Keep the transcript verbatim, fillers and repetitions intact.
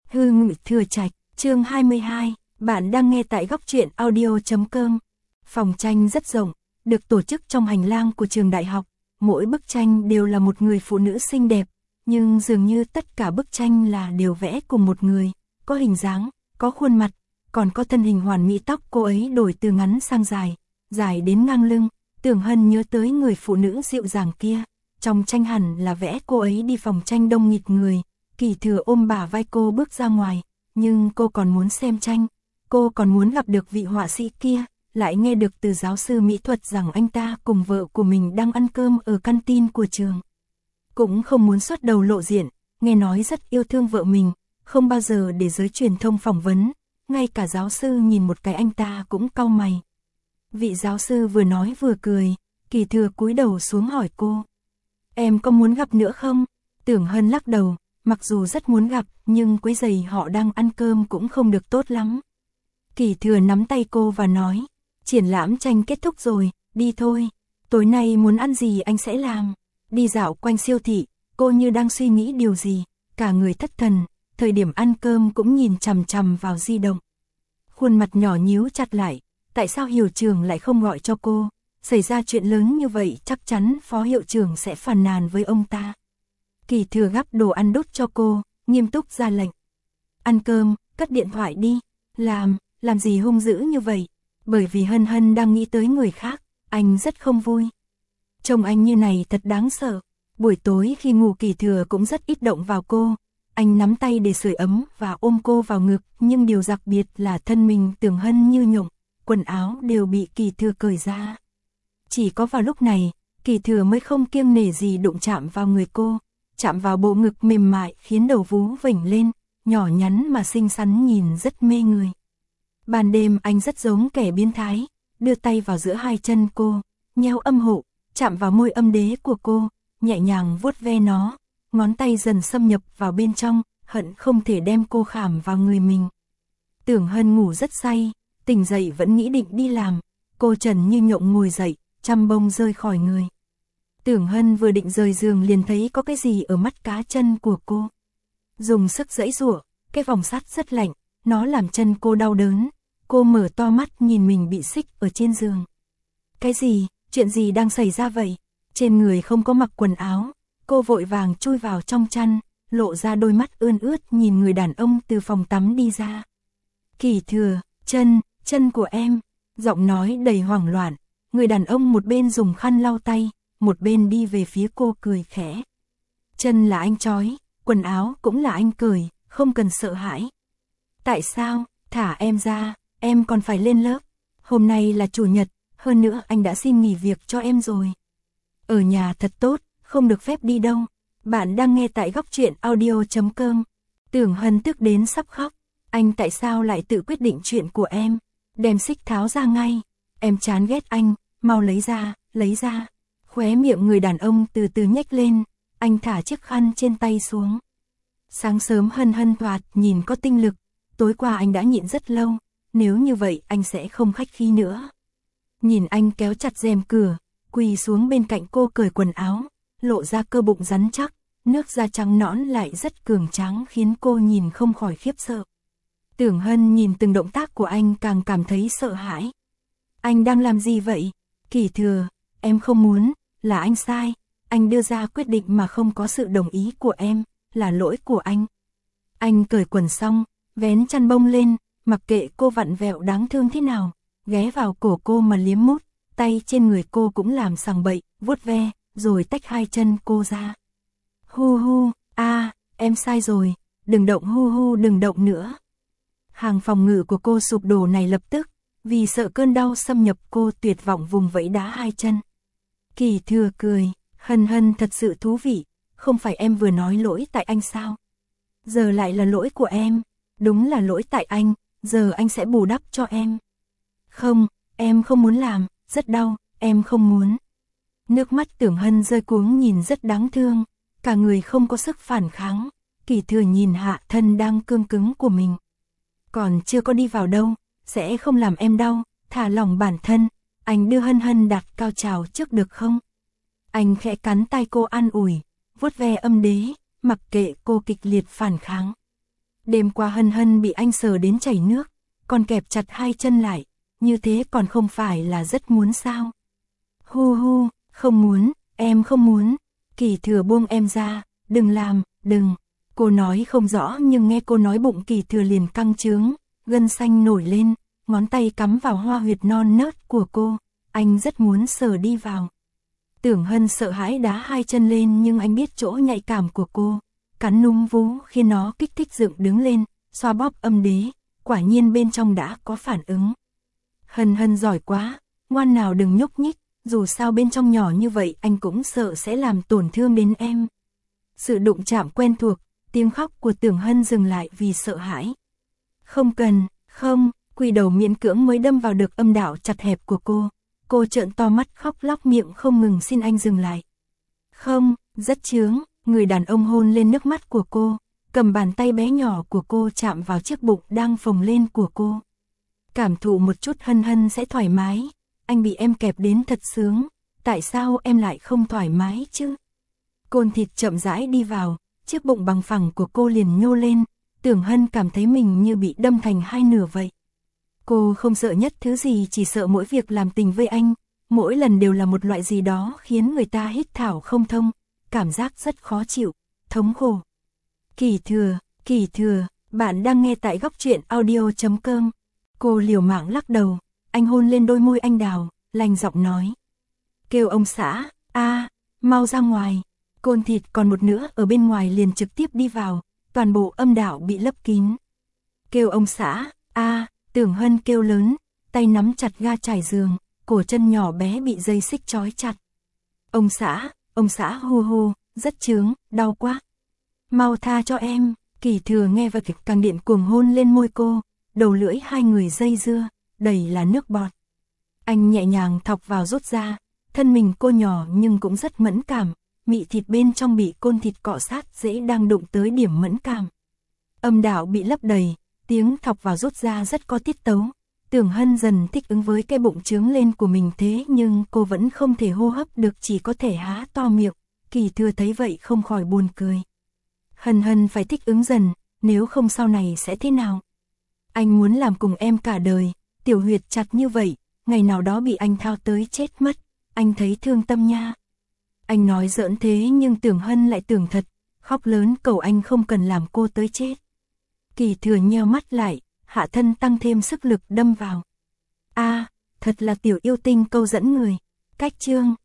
Hư Ngự Thừa Trạch, chương hai mươi hai, bạn đang nghe tại góc truyện audio chấm com. Phòng tranh rất rộng, được tổ chức trong hành lang của trường đại học, mỗi bức tranh đều là một người phụ nữ xinh đẹp, nhưng dường như tất cả bức tranh là đều vẽ cùng một người, có hình dáng, có khuôn mặt, còn có thân hình hoàn mỹ. Tóc cô ấy đổi từ ngắn sang dài, dài đến ngang lưng, Tưởng Hân nhớ tới người phụ nữ dịu dàng kia, trong tranh hẳn là vẽ cô ấy đi phòng tranh đông nghịt người. Kỳ Thừa ôm bả vai cô bước ra ngoài, nhưng cô còn muốn xem tranh, cô còn muốn gặp được vị họa sĩ kia, lại nghe được từ giáo sư mỹ thuật rằng anh ta cùng vợ của mình đang ăn cơm ở căn tin của trường. Cũng không muốn xuất đầu lộ diện, nghe nói rất yêu thương vợ mình, không bao giờ để giới truyền thông phỏng vấn, ngay cả giáo sư nhìn một cái anh ta cũng cau mày. Vị giáo sư vừa nói vừa cười, Kỳ Thừa cúi đầu xuống hỏi cô: "Em có muốn gặp nữa không?" Tưởng Hân lắc đầu, mặc dù rất muốn gặp, nhưng quấy rầy họ đang ăn cơm cũng không được tốt lắm. Kỳ Thừa nắm tay cô và nói: "Triển lãm tranh kết thúc rồi, đi thôi. Tối nay muốn ăn gì anh sẽ làm." Đi dạo quanh siêu thị, cô như đang suy nghĩ điều gì, cả người thất thần, thời điểm ăn cơm cũng nhìn chằm chằm vào di động. Khuôn mặt nhỏ nhíu chặt lại, tại sao hiệu trưởng lại không gọi cho cô? Xảy ra chuyện lớn như vậy chắc chắn phó hiệu trưởng sẽ phàn nàn với ông ta. Kỳ Thừa gắp đồ ăn đút cho cô, nghiêm túc ra lệnh: "Ăn cơm, cất điện thoại đi." "Làm, làm gì hung dữ như vậy?" "Bởi vì Hân Hân đang nghĩ tới người khác, anh rất không vui." "Trông anh như này thật đáng sợ." Buổi tối khi ngủ Kỳ Thừa cũng rất ít động vào cô, anh nắm tay để sưởi ấm và ôm cô vào ngực, nhưng điều đặc biệt là thân mình Tưởng Hân như nhộng, quần áo đều bị Kỳ Thừa cởi ra. Chỉ có vào lúc này, Kỳ Thừa mới không kiêng nể gì đụng chạm vào người cô, chạm vào bộ ngực mềm mại khiến đầu vú vểnh lên, nhỏ nhắn mà xinh xắn nhìn rất mê người. Ban đêm anh rất giống kẻ biến thái, đưa tay vào giữa hai chân cô, nheo âm hộ, chạm vào môi âm đế của cô, nhẹ nhàng vuốt ve nó, ngón tay dần xâm nhập vào bên trong, hận không thể đem cô khảm vào người mình. Tưởng Hân ngủ rất say, tỉnh dậy vẫn nghĩ định đi làm, cô trần như nhộng ngồi dậy, chăm bông rơi khỏi người. Tưởng Hân vừa định rời giường liền thấy có cái gì ở mắt cá chân của cô. Dùng sức giãy giụa, cái vòng sắt rất lạnh, nó làm chân cô đau đớn. Cô mở to mắt nhìn mình bị xích ở trên giường. Cái gì, chuyện gì đang xảy ra vậy? Trên người không có mặc quần áo, cô vội vàng chui vào trong chăn, lộ ra đôi mắt ươn ướt nhìn người đàn ông từ phòng tắm đi ra. "Kỳ Thừa, chân, chân của em." Giọng nói đầy hoảng loạn, người đàn ông một bên dùng khăn lau tay, một bên đi về phía cô cười khẽ. "Chân là anh trói, quần áo cũng là anh cởi, không cần sợ hãi." "Tại sao? Thả em ra, em còn phải lên lớp. Hôm nay là chủ nhật, hơn nữa anh đã xin nghỉ việc cho em rồi." "Ở nhà thật tốt, không được phép đi đâu." Bạn đang nghe tại góc truyện audio chấm com. Tưởng Hân tức đến sắp khóc. "Anh tại sao lại tự quyết định chuyện của em? Đem xích tháo ra ngay. Em chán ghét anh, mau lấy ra, lấy ra." Khóe miệng người đàn ông từ từ nhếch lên, anh thả chiếc khăn trên tay xuống. Sáng sớm Hân Hân thoạt nhìn có tinh lực, tối qua anh đã nhịn rất lâu, nếu như vậy anh sẽ không khách khí nữa. Nhìn anh kéo chặt rèm cửa, quỳ xuống bên cạnh cô cởi quần áo, lộ ra cơ bụng rắn chắc, nước da trắng nõn lại rất cường tráng khiến cô nhìn không khỏi khiếp sợ. Tưởng Hân nhìn từng động tác của anh càng cảm thấy sợ hãi. "Anh đang làm gì vậy?" "Kỳ Thừa, em không muốn, là anh sai, anh đưa ra quyết định mà không có sự đồng ý của em, là lỗi của anh." Anh cởi quần xong, vén chăn bông lên, mặc kệ cô vặn vẹo đáng thương thế nào, ghé vào cổ cô mà liếm mút, tay trên người cô cũng làm sằng bậy, vuốt ve, rồi tách hai chân cô ra. "Hu hu, a, em sai rồi, đừng động, hu hu đừng động nữa." Hàng phòng ngự của cô sụp đổ này lập tức, vì sợ cơn đau xâm nhập cô tuyệt vọng vùng vẫy đá hai chân. Kỳ Thừa cười: "Hân Hân thật sự thú vị, không phải em vừa nói lỗi tại anh sao? Giờ lại là lỗi của em." "Đúng là lỗi tại anh, giờ anh sẽ bù đắp cho em." "Không, em không muốn làm, rất đau, em không muốn." Nước mắt Tưởng Hân rơi cuống nhìn rất đáng thương, cả người không có sức phản kháng. Kỳ Thừa nhìn hạ thân đang cương cứng của mình. "Còn chưa có đi vào đâu, sẽ không làm em đau, thả lỏng bản thân, anh đưa Hân Hân đặt cao trào trước được không?" Anh khẽ cắn tay cô an ủi, vuốt ve âm đế, mặc kệ cô kịch liệt phản kháng. Đêm qua Hân Hân bị anh sờ đến chảy nước, còn kẹp chặt hai chân lại, như thế còn không phải là rất muốn sao? Hu hu, không muốn, em không muốn. Kỳ Thừa buông em ra, đừng làm, đừng. Cô nói không rõ nhưng nghe cô nói bụng Kỳ Thừa liền căng trướng, gân xanh nổi lên, ngón tay cắm vào hoa huyệt non nớt của cô, anh rất muốn sờ đi vào. Tưởng Hân sợ hãi đá hai chân lên nhưng anh biết chỗ nhạy cảm của cô, cắn núm vú khi nó kích thích dựng đứng lên, xoa bóp âm đế, quả nhiên bên trong đã có phản ứng. Hân Hân giỏi quá, ngoan nào đừng nhúc nhích, dù sao bên trong nhỏ như vậy anh cũng sợ sẽ làm tổn thương đến em. Sự đụng chạm quen thuộc, tiếng khóc của Tưởng Hân dừng lại vì sợ hãi. Không cần, không, quỳ đầu miễn cưỡng mới đâm vào được âm đạo chặt hẹp của cô. Cô trợn to mắt khóc lóc miệng không ngừng xin anh dừng lại. Không, rất chướng, người đàn ông hôn lên nước mắt của cô, cầm bàn tay bé nhỏ của cô chạm vào chiếc bụng đang phồng lên của cô. Cảm thụ một chút Hân Hân sẽ thoải mái, anh bị em kẹp đến thật sướng, tại sao em lại không thoải mái chứ? Côn thịt chậm rãi đi vào, chiếc bụng bằng phẳng của cô liền nhô lên, Tưởng Hân cảm thấy mình như bị đâm thành hai nửa vậy. Cô không sợ nhất thứ gì, chỉ sợ mỗi việc làm tình với anh, mỗi lần đều là một loại gì đó khiến người ta hít thở không thông, cảm giác rất khó chịu, thống khổ. Kỳ Thừa, Kỳ Thừa, bạn đang nghe tại góc truyện audio chấm com. Cô liều mạng lắc đầu, anh hôn lên đôi môi anh đào, lành giọng nói. Kêu ông xã, a, mau ra ngoài. Côn thịt còn một nữa ở bên ngoài liền trực tiếp đi vào, toàn bộ âm đạo bị lấp kín. Kêu ông xã, a, Tưởng Hân kêu lớn, tay nắm chặt ga trải giường, cổ chân nhỏ bé bị dây xích trói chặt. Ông xã, ông xã hu hu, rất chướng, đau quá. Mau tha cho em. Kỳ Thừa nghe và kịch càng điện cuồng hôn lên môi cô, đầu lưỡi hai người dây dưa, đầy là nước bọt. Anh nhẹ nhàng thọc vào rút ra, thân mình cô nhỏ nhưng cũng rất mẫn cảm, mị thịt bên trong bị côn thịt cọ sát dễ đang đụng tới điểm mẫn cảm. Âm đạo bị lấp đầy, tiếng thọc vào rút ra rất có tiết tấu. Tưởng Hân dần thích ứng với cái bụng trướng lên của mình thế nhưng cô vẫn không thể hô hấp được, chỉ có thể há to miệng. Kỳ Thừa thấy vậy không khỏi buồn cười. Hân Hân phải thích ứng dần, nếu không sau này sẽ thế nào? Anh muốn làm cùng em cả đời, tiểu huyệt chặt như vậy, ngày nào đó bị anh thao tới chết mất, anh thấy thương tâm nha. Anh nói giỡn thế nhưng Tưởng Hân lại tưởng thật, khóc lớn cầu anh không cần làm cô tới chết. Kỳ Thừa nheo mắt lại, hạ thân tăng thêm sức lực đâm vào. A, thật là tiểu yêu tinh câu dẫn người. Cách chương